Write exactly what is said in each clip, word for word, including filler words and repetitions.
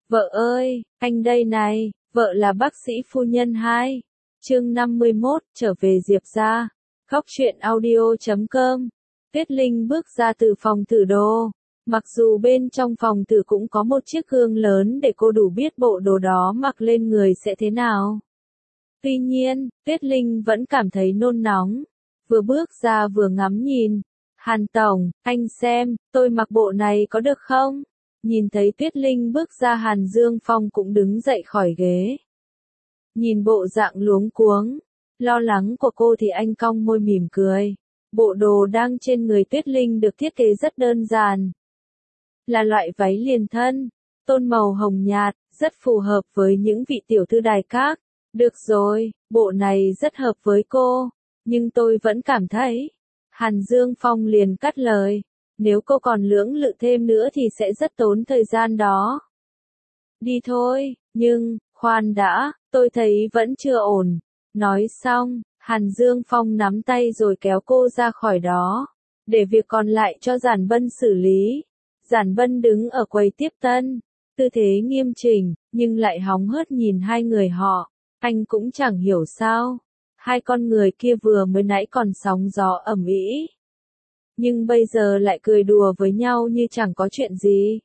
Vợ ơi, anh đây này, vợ là bác sĩ phu nhân hai. Chương năm mươi mốt, trở về Diệp gia. Khóc chuyện audio chấm com. Tuyết Linh bước ra từ phòng thử đồ. Mặc dù bên trong phòng thử cũng có một chiếc gương lớn để cô đủ biết bộ đồ đó mặc lên người sẽ thế nào. Tuy nhiên, Tuyết Linh vẫn cảm thấy nôn nóng. Vừa bước ra vừa ngắm nhìn. Hàn Tổng, anh xem, tôi mặc bộ này có được không? Nhìn thấy Tuyết Linh bước ra, Hàn Dương Phong cũng đứng dậy khỏi ghế. Nhìn bộ dạng luống cuống, lo lắng của cô thì anh cong môi mỉm cười. Bộ đồ đang trên người Tuyết Linh được thiết kế rất đơn giản. Là loại váy liền thân, tôn màu hồng nhạt, rất phù hợp với những vị tiểu thư đài các. Được rồi, bộ này rất hợp với cô, nhưng tôi vẫn cảm thấy. Hàn Dương Phong liền cắt lời. Nếu cô còn lưỡng lự thêm nữa thì sẽ rất tốn thời gian đó. Đi thôi, nhưng, khoan đã, tôi thấy vẫn chưa ổn. Nói xong, Hàn Dương Phong nắm tay rồi kéo cô ra khỏi đó. Để việc còn lại cho Giản Bân xử lý. Giản Bân đứng ở quầy tiếp tân. Tư thế nghiêm chỉnh, nhưng lại hóng hớt nhìn hai người họ. Anh cũng chẳng hiểu sao. Hai con người kia vừa mới nãy còn sóng gió ầm ĩ, nhưng bây giờ lại cười đùa với nhau như chẳng có chuyện gì.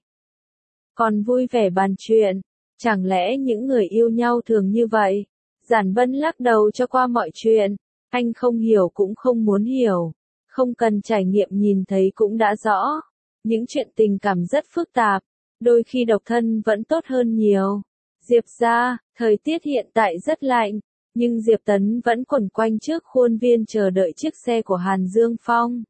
Còn vui vẻ bàn chuyện, chẳng lẽ những người yêu nhau thường như vậy? Giản Bân lắc đầu cho qua mọi chuyện, anh không hiểu cũng không muốn hiểu, không cần trải nghiệm nhìn thấy cũng đã rõ. Những chuyện tình cảm rất phức tạp, đôi khi độc thân vẫn tốt hơn nhiều. Diệp gia, thời tiết hiện tại rất lạnh, nhưng Diệp Tấn vẫn quẩn quanh trước khuôn viên chờ đợi chiếc xe của Hàn Dương Phong.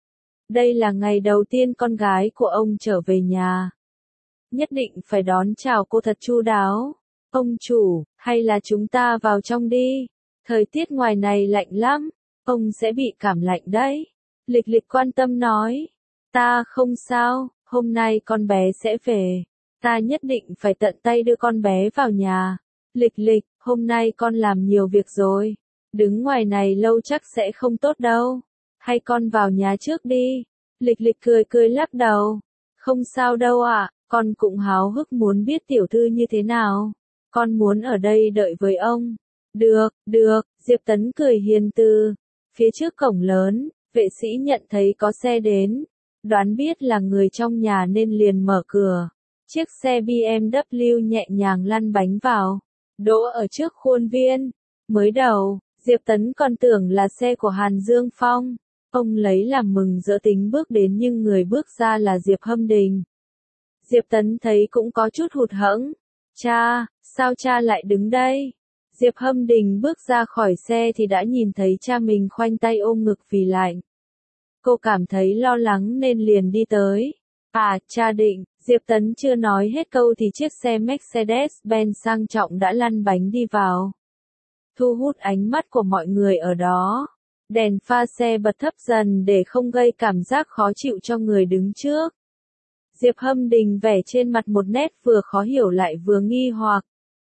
Đây là ngày đầu tiên con gái của ông trở về nhà. Nhất định phải đón chào cô thật chu đáo. Ông chủ, hay là chúng ta vào trong đi. Thời tiết ngoài này lạnh lắm, ông sẽ bị cảm lạnh đấy. Lịch Lịch quan tâm nói. Ta không sao, hôm nay con bé sẽ về. Ta nhất định phải tận tay đưa con bé vào nhà. Lịch Lịch, hôm nay con làm nhiều việc rồi. Đứng ngoài này lâu chắc sẽ không tốt đâu. Hay con vào nhà trước đi. Lịch Lịch cười cười lắc đầu. Không sao đâu ạ, à, con cũng háo hức muốn biết tiểu thư như thế nào. Con muốn ở đây đợi với ông. Được, được, Diệp Tấn cười hiền từ. Phía trước cổng lớn, vệ sĩ nhận thấy có xe đến. Đoán biết là người trong nhà nên liền mở cửa. Chiếc xe bê em vê nhẹ nhàng lăn bánh vào. Đỗ ở trước khuôn viên. Mới đầu, Diệp Tấn còn tưởng là xe của Hàn Dương Phong. Ông lấy làm mừng rỡ tính bước đến nhưng người bước ra là Diệp Hâm Đình. Diệp Tấn thấy cũng có chút hụt hẫng. Cha, sao cha lại đứng đây? Diệp Hâm Đình bước ra khỏi xe thì đã nhìn thấy cha mình khoanh tay ôm ngực vì lạnh. Cô cảm thấy lo lắng nên liền đi tới. À, cha Định, Diệp Tấn chưa nói hết câu thì chiếc xe Mercedes-Benz sang trọng đã lăn bánh đi vào. Thu hút ánh mắt của mọi người ở đó. Đèn pha xe bật thấp dần để không gây cảm giác khó chịu cho người đứng trước. Diệp Hâm Đình vẻ trên mặt một nét vừa khó hiểu lại vừa nghi hoặc.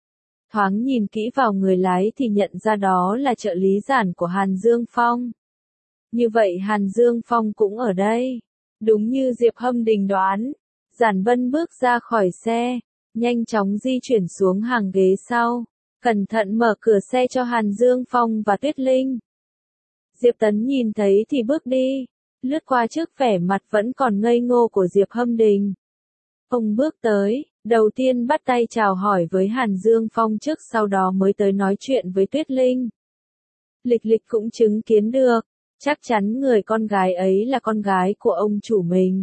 Thoáng nhìn kỹ vào người lái thì nhận ra đó là trợ lý Giản của Hàn Dương Phong. Như vậy Hàn Dương Phong cũng ở đây. Đúng như Diệp Hâm Đình đoán, Giản Bân bước ra khỏi xe, nhanh chóng di chuyển xuống hàng ghế sau, cẩn thận mở cửa xe cho Hàn Dương Phong và Tuyết Linh. Diệp Tấn nhìn thấy thì bước đi, lướt qua trước vẻ mặt vẫn còn ngây ngô của Diệp Hâm Đình. Ông bước tới, đầu tiên bắt tay chào hỏi với Hàn Dương Phong trước sau đó mới tới nói chuyện với Tuyết Linh. Lịch Lịch cũng chứng kiến được, chắc chắn người con gái ấy là con gái của ông chủ mình.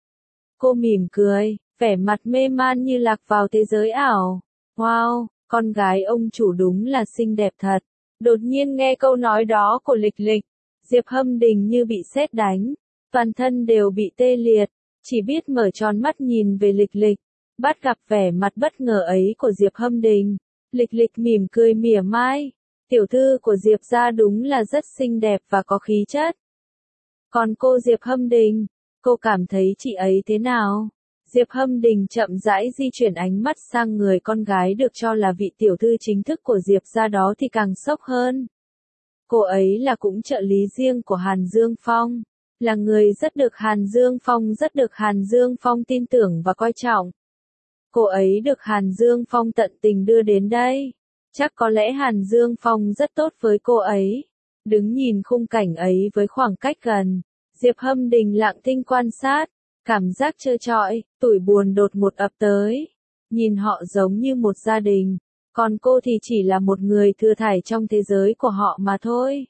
Cô mỉm cười, vẻ mặt mê man như lạc vào thế giới ảo. Wow, con gái ông chủ đúng là xinh đẹp thật. Đột nhiên nghe câu nói đó của Lịch Lịch, Diệp Hâm Đình như bị sét đánh, toàn thân đều bị tê liệt, chỉ biết mở tròn mắt nhìn về Lịch Lịch. Bắt gặp vẻ mặt bất ngờ ấy của Diệp Hâm Đình, Lịch Lịch mỉm cười mỉa mai. Tiểu thư của Diệp gia đúng là rất xinh đẹp và có khí chất. Còn cô Diệp Hâm Đình, cô cảm thấy chị ấy thế nào? Diệp Hâm Đình chậm rãi di chuyển ánh mắt sang người con gái được cho là vị tiểu thư chính thức của Diệp gia đó thì càng sốc hơn. Cô ấy là cũng trợ lý riêng của Hàn Dương Phong, là người rất được Hàn Dương Phong rất được Hàn Dương Phong tin tưởng và coi trọng. cô ấy được Hàn Dương Phong tận tình đưa đến đây. Chắc có lẽ Hàn Dương Phong rất tốt với cô ấy. Đứng nhìn khung cảnh ấy với khoảng cách gần, Diệp Hâm Đình lặng thinh quan sát, cảm giác trơ trọi, tủi buồn đột ngột ập tới. Nhìn họ giống như một gia đình, còn cô thì chỉ là một người thừa thải trong thế giới của họ mà thôi.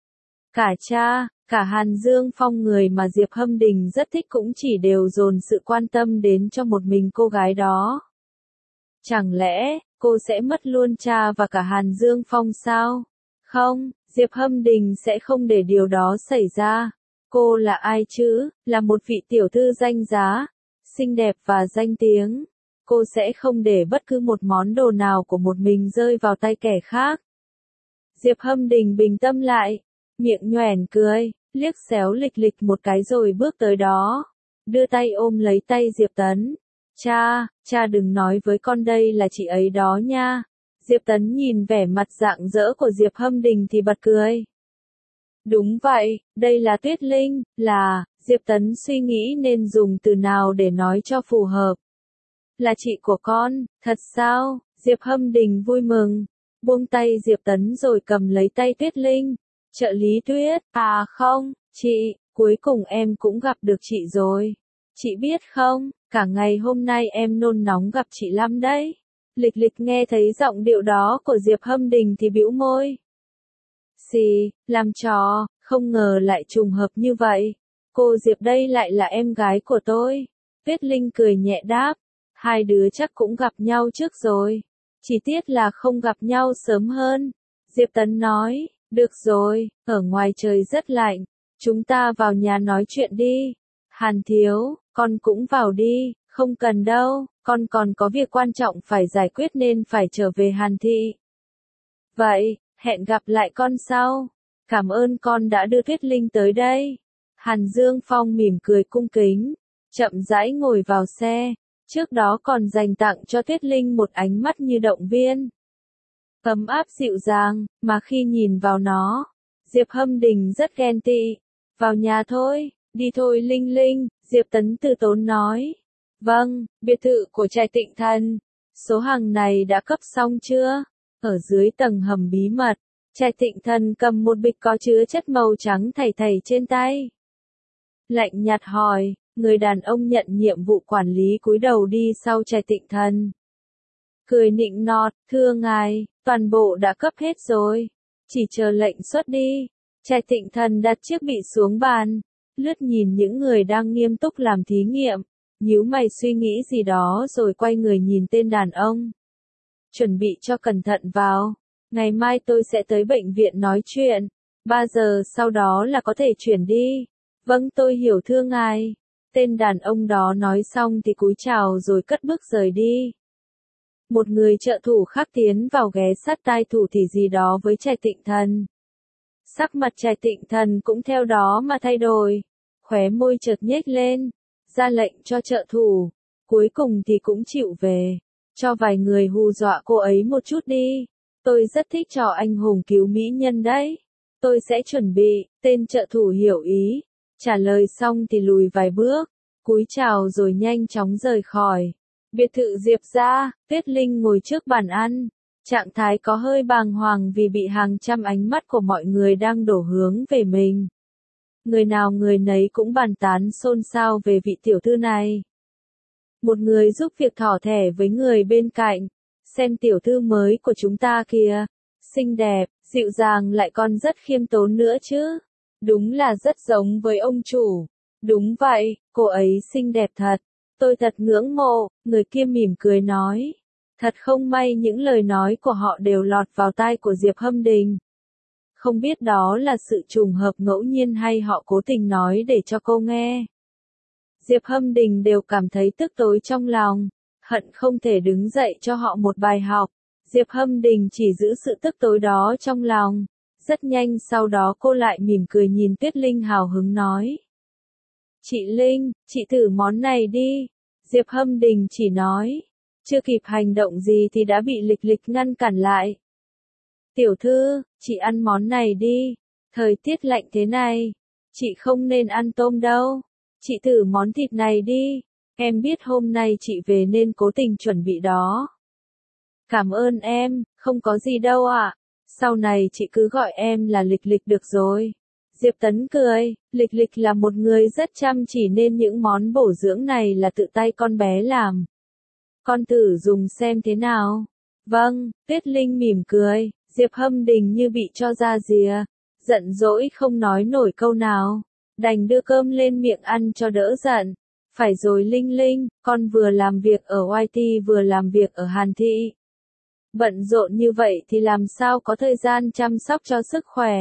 Cả cha, cả Hàn Dương Phong người mà Diệp Hâm Đình rất thích cũng chỉ đều dồn sự quan tâm đến cho một mình cô gái đó. Chẳng lẽ, cô sẽ mất luôn cha và cả Hàn Dương Phong sao? Không, Diệp Hâm Đình sẽ không để điều đó xảy ra. Cô là ai chứ? Là một vị tiểu thư danh giá, xinh đẹp và danh tiếng. Cô sẽ không để bất cứ một món đồ nào của một mình rơi vào tay kẻ khác. Diệp Hâm Đình bình tâm lại, miệng nhoẻn cười, liếc xéo lịch lịch một cái rồi bước tới đó. Đưa tay ôm lấy tay Diệp Tấn. Cha, cha đừng nói với con đây là chị ấy đó nha. Diệp Tấn nhìn vẻ mặt rạng rỡ của Diệp Hâm Đình thì bật cười. Đúng vậy, đây là Tuyết Linh, là, Diệp Tấn suy nghĩ nên dùng từ nào để nói cho phù hợp. Là chị của con, thật sao? Diệp Hâm Đình vui mừng, buông tay Diệp Tấn rồi cầm lấy tay Tuyết Linh. Trợ lý Tuyết, à không, chị, cuối cùng em cũng gặp được chị rồi. Chị biết không, cả ngày hôm nay em nôn nóng gặp chị lắm đấy. Lịch lịch nghe thấy giọng điệu đó của Diệp Hâm Đình thì bĩu môi. Xì, làm trò, không ngờ lại trùng hợp như vậy. Cô Diệp đây lại là em gái của tôi. Tuyết Linh cười nhẹ đáp. Hai đứa chắc cũng gặp nhau trước rồi. Chỉ tiếc là không gặp nhau sớm hơn. Diệp Tấn nói, được rồi, ở ngoài trời rất lạnh. Chúng ta vào nhà nói chuyện đi. Hàn thiếu, con cũng vào đi, không cần đâu, con còn có việc quan trọng phải giải quyết nên phải trở về Hàn thị. Vậy, hẹn gặp lại con sau. Cảm ơn con đã đưa Tuyết Linh tới đây. Hàn Dương Phong mỉm cười cung kính, chậm rãi ngồi vào xe, trước đó còn dành tặng cho Tuyết Linh một ánh mắt như động viên. Ấm áp dịu dàng, mà khi nhìn vào nó, Diệp Hâm Đình rất ghen tị. Vào nhà thôi, đi thôi Linh Linh, Diệp Tấn từ tốn nói. Vâng, biệt thự của Trạch Tịnh Thần. Số hàng này đã cấp xong chưa? Ở dưới tầng hầm bí mật, Trạch Tịnh Thần cầm một bịch có chứa chất màu trắng thảy thảy trên tay. Lạnh nhạt hỏi, người đàn ông nhận nhiệm vụ quản lý cúi đầu đi sau Trạch Tịnh Thần. Cười nịnh nọt, thưa ngài, toàn bộ đã cấp hết rồi. Chỉ chờ lệnh xuất đi. Trạch Tịnh Thần đặt chiếc bị xuống bàn, lướt nhìn những người đang nghiêm túc làm thí nghiệm, nhíu mày suy nghĩ gì đó rồi quay người nhìn tên đàn ông. Chuẩn bị cho cẩn thận vào, ngày mai tôi sẽ tới bệnh viện nói chuyện, ba giờ sau đó là có thể chuyển đi. Vâng tôi hiểu thưa ngài. Tên đàn ông đó nói xong thì cúi chào rồi cất bước rời đi. Một người trợ thủ khác tiến vào ghé sát tai thủ thì gì đó với Trạch Tịnh Thần. Sắc mặt Trạch Tịnh Thần cũng theo đó mà thay đổi, khóe môi chợt nhếch lên, ra lệnh cho trợ thủ, cuối cùng thì cũng chịu về, cho vài người hù dọa cô ấy một chút đi. Tôi rất thích trò anh hùng cứu mỹ nhân đấy. Tôi sẽ chuẩn bị, tên trợ thủ hiểu ý, trả lời xong thì lùi vài bước, cúi chào rồi nhanh chóng rời khỏi. Biệt thự Diệp gia, Tuyết Linh ngồi trước bàn ăn, trạng thái có hơi bàng hoàng vì bị hàng trăm ánh mắt của mọi người đang đổ hướng về mình. Người nào người nấy cũng bàn tán xôn xao về vị tiểu thư này. Một người giúp việc thỏ thẻ với người bên cạnh, xem tiểu thư mới của chúng ta kìa, xinh đẹp, dịu dàng lại còn rất khiêm tốn nữa chứ. Đúng là rất giống với ông chủ. Đúng vậy, cô ấy xinh đẹp thật. Tôi thật ngưỡng mộ, người kia mỉm cười nói. Thật không may những lời nói của họ đều lọt vào tai của Diệp Hâm Đình. Không biết đó là sự trùng hợp ngẫu nhiên hay họ cố tình nói để cho cô nghe. Diệp Hâm Đình đều cảm thấy tức tối trong lòng, hận không thể đứng dậy cho họ một bài học. Diệp Hâm Đình chỉ giữ sự tức tối đó trong lòng. Rất nhanh sau đó cô lại mỉm cười nhìn Tuyết Linh hào hứng nói. Chị Linh, chị thử món này đi. Diệp Hâm Đình chỉ nói. Chưa kịp hành động gì thì đã bị lịch lịch ngăn cản lại. Tiểu thư, chị ăn món này đi. Thời tiết lạnh thế này, chị không nên ăn tôm đâu. Chị thử món thịt này đi. Em biết hôm nay chị về nên cố tình chuẩn bị đó. Cảm ơn em, không có gì đâu ạ. Sau này chị cứ gọi em là Lịch Lịch được rồi. Diệp Tấn cười, Lịch Lịch là một người rất chăm chỉ nên những món bổ dưỡng này là tự tay con bé làm. Con thử dùng xem thế nào. Vâng, Tuyết Linh mỉm cười, Diệp Hâm Đình như bị cho ra rìa, giận dỗi không nói nổi câu nào, đành đưa cơm lên miệng ăn cho đỡ giận. Phải rồi Linh Linh, con vừa làm việc ở i tê vừa làm việc ở Hàn Thị. Bận rộn như vậy thì làm sao có thời gian chăm sóc cho sức khỏe.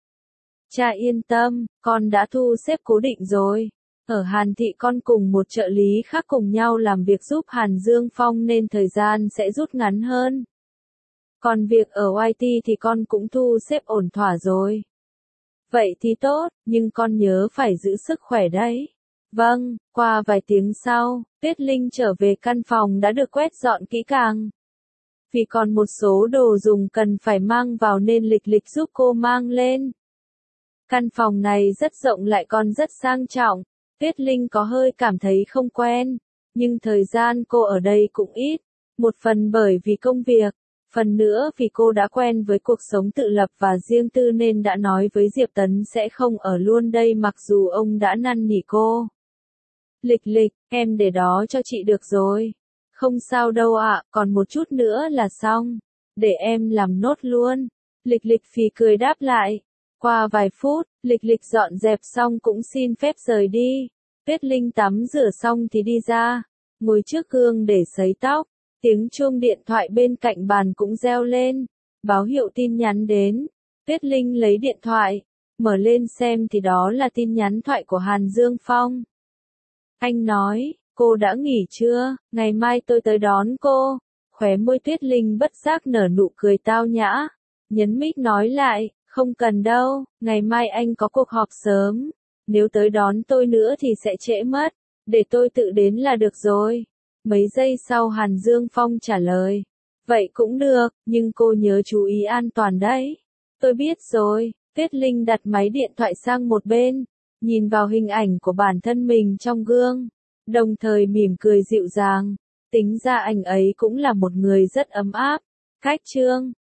Cha yên tâm, con đã thu xếp cố định rồi. Ở Hàn Thị con cùng một trợ lý khác cùng nhau làm việc giúp Hàn Dương Phong nên thời gian sẽ rút ngắn hơn. Còn việc ở i tê thì con cũng thu xếp ổn thỏa rồi. Vậy thì tốt, nhưng con nhớ phải giữ sức khỏe đấy. Vâng, qua vài tiếng sau, Tuyết Linh trở về căn phòng đã được quét dọn kỹ càng. Vì còn một số đồ dùng cần phải mang vào nên Lịch Lịch giúp cô mang lên. Căn phòng này rất rộng lại còn rất sang trọng. Tuyết Linh có hơi cảm thấy không quen, nhưng thời gian cô ở đây cũng ít. Một phần bởi vì công việc, phần nữa vì cô đã quen với cuộc sống tự lập và riêng tư nên đã nói với Diệp Tấn sẽ không ở luôn đây mặc dù ông đã năn nỉ cô. Lịch Lịch, em để đó cho chị được rồi. Không sao đâu ạ, còn một chút nữa là xong. Để em làm nốt luôn. Lịch Lịch phì cười đáp lại. Qua vài phút, Lịch Lịch dọn dẹp xong cũng xin phép rời đi. Tuyết Linh tắm rửa xong thì đi ra, ngồi trước gương để sấy tóc. Tiếng chuông điện thoại bên cạnh bàn cũng reo lên, báo hiệu tin nhắn đến. Tuyết Linh lấy điện thoại, mở lên xem thì đó là tin nhắn thoại của Hàn Dương Phong. Anh nói, cô đã nghỉ chưa, ngày mai tôi tới đón cô. Khóe môi Tuyết Linh bất giác nở nụ cười tao nhã, nhấn mic nói lại, không cần đâu, ngày mai anh có cuộc họp sớm. Nếu tới đón tôi nữa thì sẽ trễ mất, để tôi tự đến là được rồi. Mấy giây sau Hàn Dương Phong trả lời, vậy cũng được, nhưng cô nhớ chú ý an toàn đấy. Tôi biết rồi. Tuyết Linh đặt máy điện thoại sang một bên, nhìn vào hình ảnh của bản thân mình trong gương, đồng thời mỉm cười dịu dàng. Tính ra anh ấy cũng là một người rất ấm áp. Cách chương